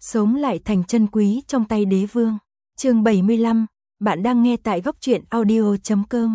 sống lại thành chân quý trong tay đế vương. Chương 75, bạn đang nghe tại góc truyện audio.com.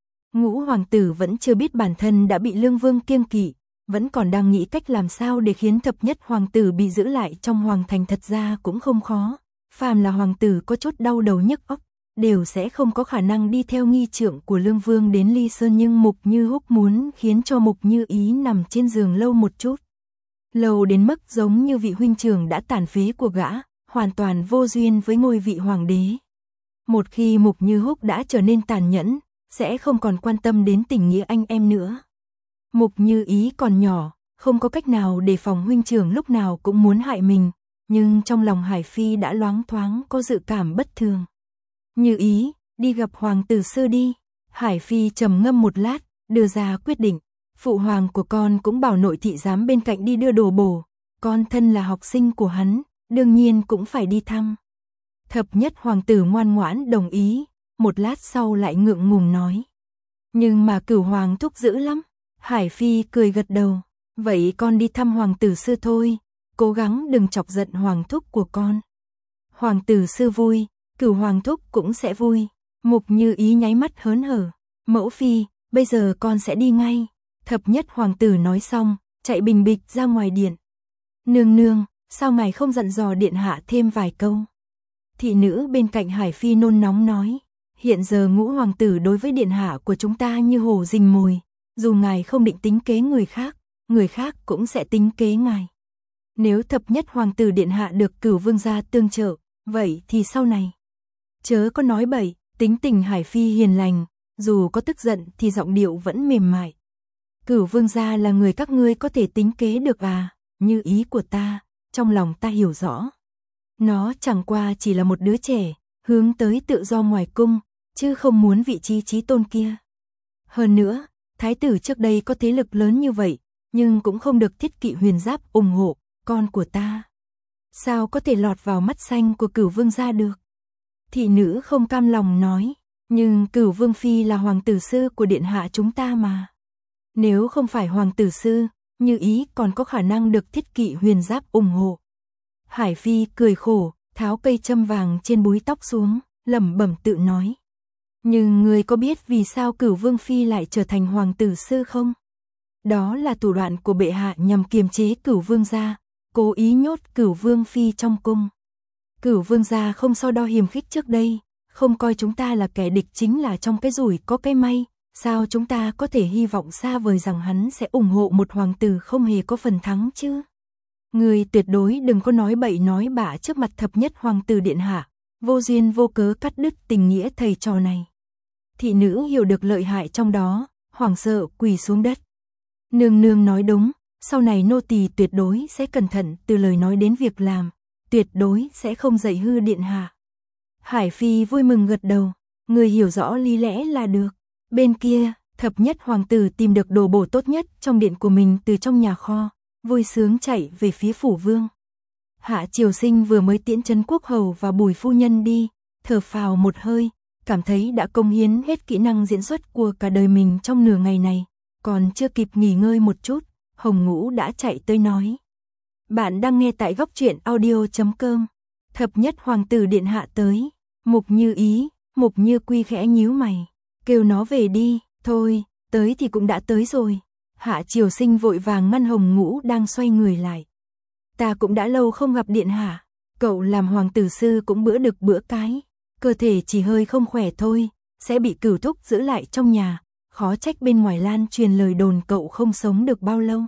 Ngũ hoàng tử vẫn chưa biết bản thân đã bị Lương Vương kiêng kỵ, vẫn còn đang nghĩ cách làm sao để khiến thập nhất hoàng tử bị giữ lại trong hoàng thành. Thật ra cũng không khó, phàm là hoàng tử có chút đau đầu nhức óc, đều sẽ không có khả năng đi theo nghi trượng của Lương Vương đến Ly Sơn, nhưng Mục Như Húc muốn khiến cho Mục Như Ý nằm trên giường lâu một chút. Lâu đến mức giống như vị huynh trưởng đã tàn phế của gã, hoàn toàn vô duyên với ngôi vị hoàng đế. Một khi Mục Như Húc đã trở nên tàn nhẫn, sẽ không còn quan tâm đến tình nghĩa anh em nữa. Mục Như Ý còn nhỏ, không có cách nào đề phòng huynh trưởng lúc nào cũng muốn hại mình, nhưng trong lòng Hải Phi đã loáng thoáng có dự cảm bất thường. Như Ý, đi gặp hoàng tử sư đi. Hải Phi trầm ngâm một lát, đưa ra quyết định. Phụ hoàng của con cũng bảo nội thị giám bên cạnh đi đưa đồ bổ, con thân là học sinh của hắn, đương nhiên cũng phải đi thăm. Thập nhất hoàng tử ngoan ngoãn đồng ý, một lát sau lại ngượng ngùng nói. Nhưng mà Cửu hoàng thúc dữ lắm. Hải Phi cười gật đầu, vậy con đi thăm hoàng tử sư thôi, cố gắng đừng chọc giận hoàng thúc của con. Hoàng tử sư vui, Cửu hoàng thúc cũng sẽ vui. Mục Như Ý nháy mắt hớn hở, mẫu phi, bây giờ con sẽ đi ngay. Thập nhất hoàng tử nói xong, chạy bình bịch ra ngoài điện. Nương nương, sao ngài không dặn dò điện hạ thêm vài câu? Thị nữ bên cạnh Hải Phi nôn nóng nói, hiện giờ Ngũ hoàng tử đối với điện hạ của chúng ta như hổ rình mồi, dù ngài không định tính kế người khác cũng sẽ tính kế ngài. Nếu thập nhất hoàng tử điện hạ được Cửu vương gia tương trợ, vậy thì sau này chớ có nói bậy. Tính tình Hải Phi hiền lành, dù có tức giận thì giọng điệu vẫn mềm mại. Cửu vương gia là người các ngươi có thể tính kế được à? Như Ý của ta, trong lòng ta hiểu rõ. Nó chẳng qua chỉ là một đứa trẻ, hướng tới tự do ngoài cung, chứ không muốn vị trí chí tôn kia. Hơn nữa, thái tử trước đây có thế lực lớn như vậy, nhưng cũng không được Thiết Kỵ Huyền Giáp ủng hộ, con của ta sao có thể lọt vào mắt xanh của Cửu vương gia được? Thị nữ không cam lòng nói, nhưng Cửu vương phi là hoàng tử sư của điện hạ chúng ta mà. Nếu không phải hoàng tử sư, Như Ý còn có khả năng được Thiết Kỵ Huyền Giáp ủng hộ. Hải Phi cười khổ, tháo cây châm vàng trên búi tóc xuống, lẩm bẩm tự nói. Nhưng người có biết vì sao Cửu vương phi lại trở thành hoàng tử sư không? Đó là thủ đoạn của bệ hạ nhằm kiềm chế Cửu vương gia, cố ý nhốt Cửu vương phi trong cung. Cửu vương gia không so đo hiềm khích trước đây, không coi chúng ta là kẻ địch, chính là trong cái rủi có cái may. Sao chúng ta có thể hy vọng xa vời rằng hắn sẽ ủng hộ một hoàng tử không hề có phần thắng chứ? Người tuyệt đối đừng có nói bậy nói bạ trước mặt thập nhất hoàng tử điện hạ, vô duyên vô cớ cắt đứt tình nghĩa thầy trò này. Thị nữ hiểu được lợi hại trong đó, hoảng sợ quỳ xuống đất. Nương nương nói đúng, sau này nô tỳ tuyệt đối sẽ cẩn thận từ lời nói đến việc làm, tuyệt đối sẽ không dạy hư điện hạ. Hải Phi vui mừng gật đầu, người hiểu rõ lý lẽ là được. Bên kia, thập nhất hoàng tử tìm được đồ bổ tốt nhất trong điện của mình từ trong nhà kho, vui sướng chạy về phía phủ vương. Hạ Triều Sinh vừa mới tiễn Trấn Quốc hầu và Bùi phu nhân đi, thở phào một hơi, cảm thấy đã cống hiến hết kỹ năng diễn xuất của cả đời mình trong nửa ngày này, còn chưa kịp nghỉ ngơi một chút, Hồng Ngũ đã chạy tới nói. Bạn đang nghe tại góc truyện audio.com. Thập nhất hoàng tử điện hạ tới. Mục Như Ý, Mục Như Quy khẽ nhíu mày, kêu nó về đi. Thôi, tới thì cũng đã tới rồi. Hạ Triều Sinh vội vàng ngăn Hồng Ngũ đang xoay người lại. Ta cũng đã lâu không gặp điện hạ, cậu làm hoàng tử sư cũng bữa đực bữa cái, cơ thể chỉ hơi không khỏe thôi, sẽ bị Cửu thúc giữ lại trong nhà, khó trách bên ngoài lan truyền lời đồn cậu không sống được bao lâu.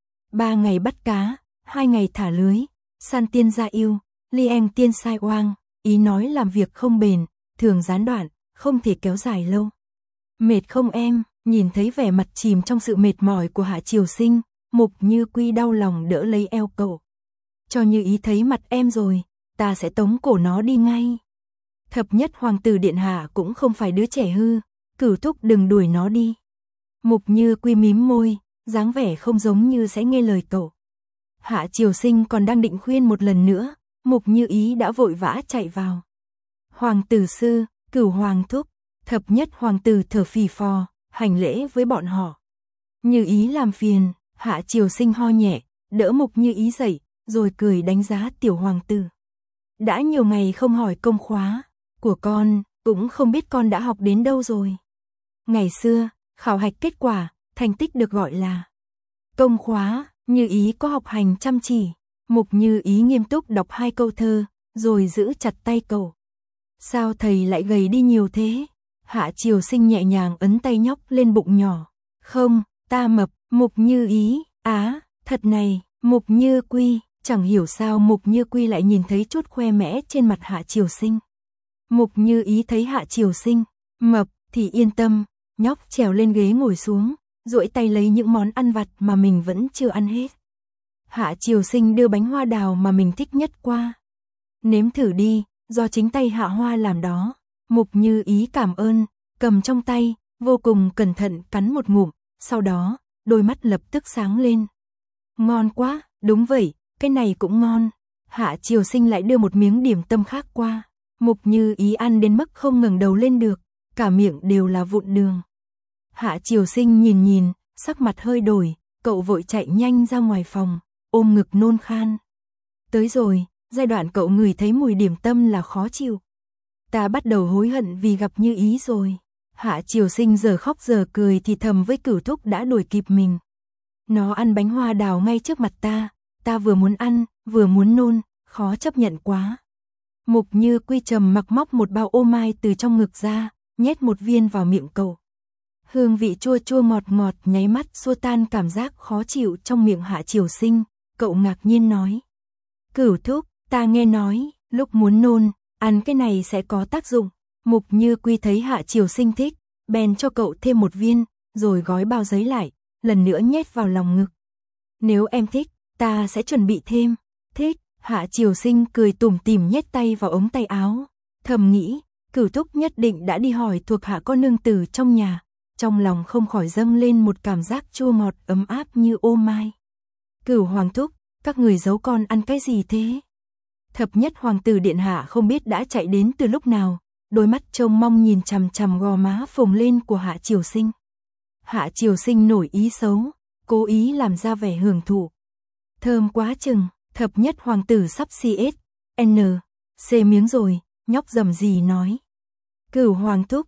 3 ngày bắt cá, 2 ngày thả lưới, săn tiên gia yêu, ly anh tiên sai oang, ý nói làm việc không bền, thường gián đoạn, không thể kéo dài lâu. Mệt không em? Nhìn thấy vẻ mặt chìm trong sự mệt mỏi của Hạ Triều Sinh, Mục Như Quy đau lòng đỡ lấy eo cậu. Cho Như Ý thấy mặt em rồi, ta sẽ tống cổ nó đi ngay. Thập nhất hoàng tử điện hạ cũng không phải đứa trẻ hư, Cửu thúc đừng đuổi nó đi. Mục Như Quy mím môi, dáng vẻ không giống như sẽ nghe lời cậu. Hạ Triều Sinh còn đang định khuyên một lần nữa, Mục Như Ý đã vội vã chạy vào. Hoàng tử sư, Cửu hoàng thúc. Thập nhất hoàng tử thở phì phò, hành lễ với bọn họ. Như Ý làm phiền. Hạ Triều Sinh ho nhẹ, đỡ Mục Như Ý dậy, rồi cười đánh giá tiểu hoàng tử. Đã nhiều ngày không hỏi công khóa của con, cũng không biết con đã học đến đâu rồi. Ngày xưa, khảo hạch kết quả, thành tích được gọi là công khóa, Như Ý có học hành chăm chỉ. Mục Như Ý nghiêm túc đọc 2 câu thơ, rồi giữ chặt tay cậu. Sao thầy lại gầy đi nhiều thế? Hạ Triều Sinh nhẹ nhàng ấn tay nhóc lên bụng nhỏ. Không, ta mập. Mục Như Ý, thật này, Mục Như Quy. Chẳng hiểu sao Mục Như Quy lại nhìn thấy chút khoe mẽ trên mặt Hạ Triều Sinh. Mục Như Ý thấy Hạ Triều Sinh mập thì yên tâm, nhóc trèo lên ghế ngồi xuống, duỗi tay lấy những món ăn vặt mà mình vẫn chưa ăn hết. Hạ Triều Sinh đưa bánh hoa đào mà mình thích nhất qua. Nếm thử đi, do chính tay Hạ Hoa làm đó. Mục Như Ý cảm ơn, cầm trong tay, vô cùng cẩn thận cắn một ngụm, sau đó, đôi mắt lập tức sáng lên. Ngon quá, đúng vậy, cái này cũng ngon. Hạ Triều Sinh lại đưa một miếng điểm tâm khác qua. Mục Như Ý ăn đến mức không ngẩng đầu lên được, cả miệng đều là vụn đường. Hạ Triều Sinh nhìn, sắc mặt hơi đổi, cậu vội chạy nhanh ra ngoài phòng, ôm ngực nôn khan. Tới rồi, giai đoạn cậu ngửi thấy mùi điểm tâm là khó chịu. Ta bắt đầu hối hận vì gặp Như Ý rồi. Hạ Triều Sinh giờ khóc giờ cười thì thầm với Cửu Thúc đã đuổi kịp mình. Nó ăn bánh hoa đào ngay trước mặt ta vừa muốn ăn, vừa muốn nôn, khó chấp nhận quá. Mục Như Quy trầm mặc móc một bao ô mai từ trong ngực ra, nhét một viên vào miệng cậu. Hương vị chua chua ngọt ngọt nháy mắt xua tan cảm giác khó chịu trong miệng Hạ Triều Sinh, cậu ngạc nhiên nói. Cửu Thúc, ta nghe nói, lúc muốn nôn, ăn cái này sẽ có tác dụng. Mục Như Quy thấy Hạ Triều Sinh thích, bèn cho cậu thêm một viên, rồi gói bao giấy lại, lần nữa nhét vào lòng ngực. Nếu em thích, ta sẽ chuẩn bị thêm. Thích, Hạ Triều Sinh cười tủm tỉm nhét tay vào ống tay áo. Thầm nghĩ, Cửu Thúc nhất định đã đi hỏi thuộc hạ có nương tử trong nhà. Trong lòng không khỏi dâng lên một cảm giác chua ngọt ấm áp như ô mai. Cửu Hoàng Thúc, các người giấu con ăn cái gì thế? Thập nhất hoàng tử điện hạ không biết đã chạy đến từ lúc nào, đôi mắt trông mong nhìn chằm chằm gò má phồng lên của Hạ Triều Sinh. Hạ Triều Sinh nổi ý xấu, cố ý làm ra vẻ hưởng thụ. Thơm quá chừng, thập nhất hoàng tử sắp C miếng rồi, nhóc rầm rì nói. Cửu Hoàng Thúc,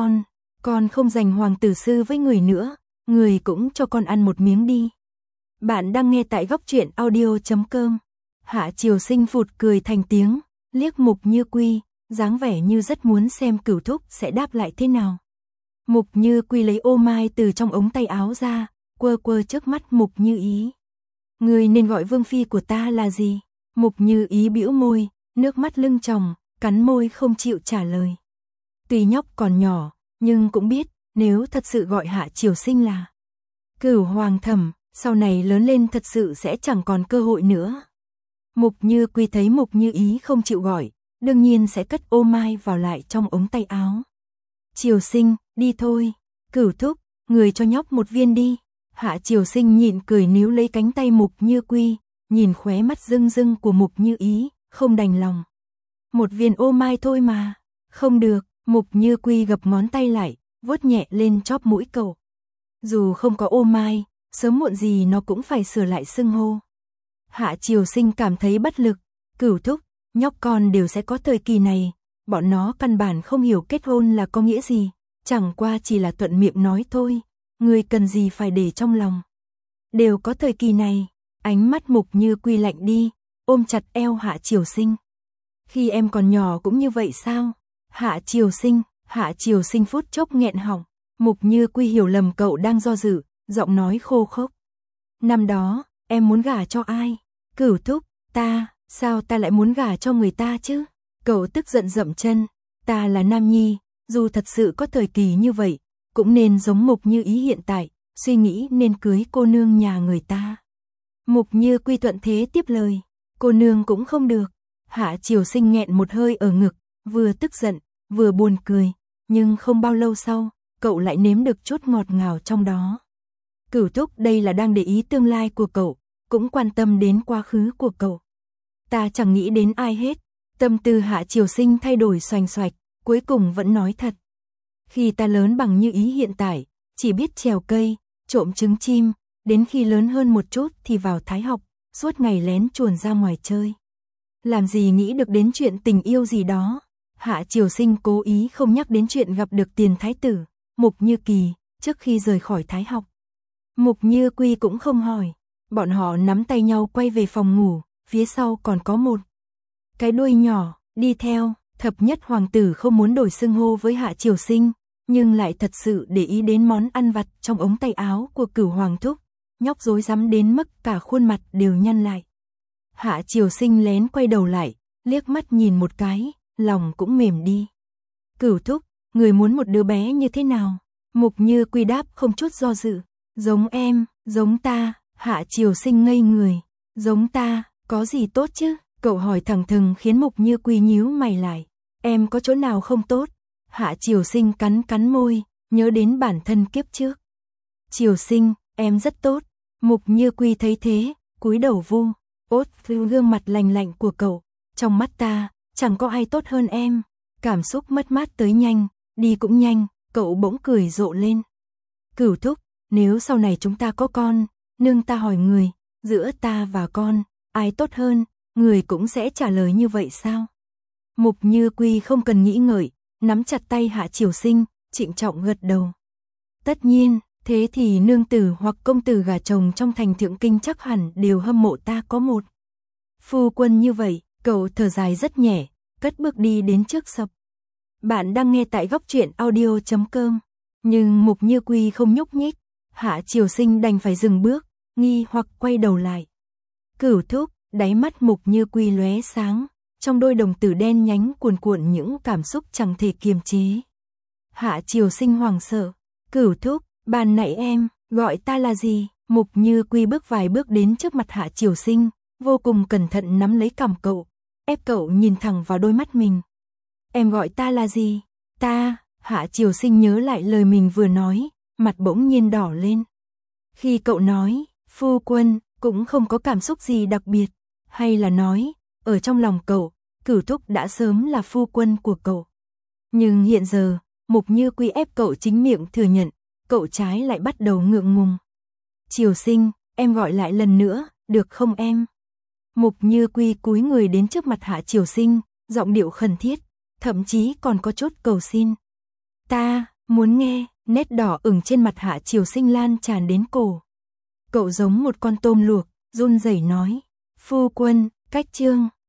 con không giành hoàng tử sư với người nữa, người cũng cho con ăn một miếng đi. Bạn đang nghe tại goctruyện.audio.com. Hạ Triều Sinh phụt cười thành tiếng, liếc Mục Như Quy, dáng vẻ như rất muốn xem Cửu Thúc sẽ đáp lại thế nào. Mục Như Quy lấy ô mai từ trong ống tay áo ra, quơ quơ trước mắt Mục Như Ý. Người nên gọi vương phi của ta là gì? Mục Như Ý bĩu môi, nước mắt lưng tròng, cắn môi không chịu trả lời. Tuy nhóc còn nhỏ, nhưng cũng biết, nếu thật sự gọi Hạ Triều Sinh là Cửu Hoàng Thẩm, sau này lớn lên thật sự sẽ chẳng còn cơ hội nữa. Mục Như Quy thấy Mục Như Ý không chịu gọi, đương nhiên sẽ cất ô mai vào lại trong ống tay áo. Triều Sinh, đi thôi. Cửu Thúc, người cho nhóc một viên đi. Hạ Triều Sinh nhịn cười níu lấy cánh tay Mục Như Quy, nhìn khóe mắt rưng rưng của Mục Như Ý, không đành lòng. Một viên ô mai thôi mà. Không được, Mục Như Quy gập ngón tay lại, vuốt nhẹ lên chóp mũi cậu. Dù không có ô mai, sớm muộn gì nó cũng phải sửa lại xưng hô. Hạ Triều Sinh cảm thấy bất lực. Cửu Thúc, nhóc con đều sẽ có thời kỳ này, bọn nó căn bản không hiểu kết hôn là có nghĩa gì, chẳng qua chỉ là thuận miệng nói thôi, người cần gì phải để trong lòng. Đều có thời kỳ này. Ánh mắt Mục Như Quy lạnh đi, ôm chặt eo Hạ Triều Sinh. Khi em còn nhỏ cũng như vậy sao? Hạ Triều Sinh phút chốc nghẹn họng. Mục Như Quy hiểu lầm cậu đang do dự, giọng nói khô khốc. Năm đó, em muốn gả cho ai? Cửu Thúc, sao ta lại muốn gả cho người ta chứ? Cậu tức giận dậm chân, ta là nam nhi, dù thật sự có thời kỳ như vậy, cũng nên giống Mục Như Ý hiện tại, suy nghĩ nên cưới cô nương nhà người ta. Mục Như Quy thuận thế tiếp lời, cô nương cũng không được. Hạ Triều Sinh nghẹn một hơi ở ngực, vừa tức giận, vừa buồn cười, nhưng không bao lâu sau, cậu lại nếm được chút ngọt ngào trong đó. Cửu Thúc đây là đang để ý tương lai của cậu, cũng quan tâm đến quá khứ của cậu. Ta chẳng nghĩ đến ai hết. Tâm tư Hạ Triều Sinh thay đổi xoành xoạch, cuối cùng vẫn nói thật. Khi ta lớn bằng Như Ý hiện tại, chỉ biết trèo cây, trộm trứng chim, đến khi lớn hơn một chút thì vào thái học, suốt ngày lén chuồn ra ngoài chơi. Làm gì nghĩ được đến chuyện tình yêu gì đó. Hạ Triều Sinh cố ý không nhắc đến chuyện gặp được tiền thái tử, Mục Như Kỳ, trước khi rời khỏi Thái học. Mục Như Quy cũng không hỏi. Bọn họ nắm tay nhau quay về phòng ngủ, phía sau còn có một cái đuôi nhỏ, đi theo. Thập nhất hoàng tử không muốn đổi xưng hô với Hạ Triều Sinh, nhưng lại thật sự để ý đến món ăn vặt trong ống tay áo của Cửu Hoàng thúc, nhóc rối rắm đến mức cả khuôn mặt đều nhăn lại. Hạ Triều Sinh lén quay đầu lại, liếc mắt nhìn một cái, lòng cũng mềm đi. Cửu thúc, người muốn một đứa bé như thế nào? Mục Như Quy đáp không chút do dự. Giống em, giống ta. Hạ Triều Sinh ngây người. Giống ta, có gì tốt chứ? Cậu hỏi thẳng thừng khiến Mục Như Quy nhíu mày lại. Em có chỗ nào không tốt? Hạ Triều Sinh cắn cắn môi, nhớ đến bản thân kiếp trước. Triều Sinh, em rất tốt. Mục Như Quy thấy thế, cúi đầu vu ốt gương mặt lành lạnh của cậu. Trong mắt ta, chẳng có ai tốt hơn em. Cảm xúc mất mát tới nhanh, đi cũng nhanh, cậu bỗng cười rộ lên. Cửu thúc, nếu sau này chúng ta có con, nương ta hỏi người, giữa ta và con, ai tốt hơn, người cũng sẽ trả lời như vậy sao? Mục Như Quy không cần nghĩ ngợi, nắm chặt tay Hạ Triều Sinh, trịnh trọng gật đầu. Tất nhiên, thế thì nương tử hoặc công tử gả chồng trong thành Thượng Kinh chắc hẳn đều hâm mộ ta có một phu quân như vậy. Cậu thở dài rất nhẹ, cất bước đi đến trước sập. Bạn đang nghe tại góc truyện audio.com. Nhưng Mục Như Quy không nhúc nhích. Hạ Triều Sinh đành phải dừng bước, nghi hoặc quay đầu lại. Cửu thúc, đáy mắt Mục Như Quy lóe sáng, trong đôi đồng tử đen nhánh cuồn cuộn những cảm xúc chẳng thể kiềm chế. Hạ Triều Sinh hoảng sợ. Cửu thúc, ban nãy em gọi ta là gì? Mục Như Quy bước vài bước đến trước mặt Hạ Triều Sinh, vô cùng cẩn thận nắm lấy cằm cậu, ép cậu nhìn thẳng vào đôi mắt mình. Em gọi ta là gì? Ta. Hạ Triều Sinh nhớ lại lời mình vừa nói, mặt bỗng nhiên đỏ lên. Khi cậu nói phu quân, cũng không có cảm xúc gì đặc biệt, hay là nói ở trong lòng cậu, Cửu thúc đã sớm là phu quân của cậu. Nhưng hiện giờ, Mục Như Quy ép cậu chính miệng thừa nhận, cậu trái lại bắt đầu ngượng ngùng. Triều Sinh, em gọi lại lần nữa, được không em? Mục Như Quy cúi người đến trước mặt Hạ Triều Sinh, giọng điệu khẩn thiết, thậm chí còn có chút cầu xin. Ta muốn nghe. Nét đỏ ửng trên mặt Hạ Triều Sinh lan tràn đến cổ. Cậu giống một con tôm luộc, run rẩy nói. Phu quân, cách chương.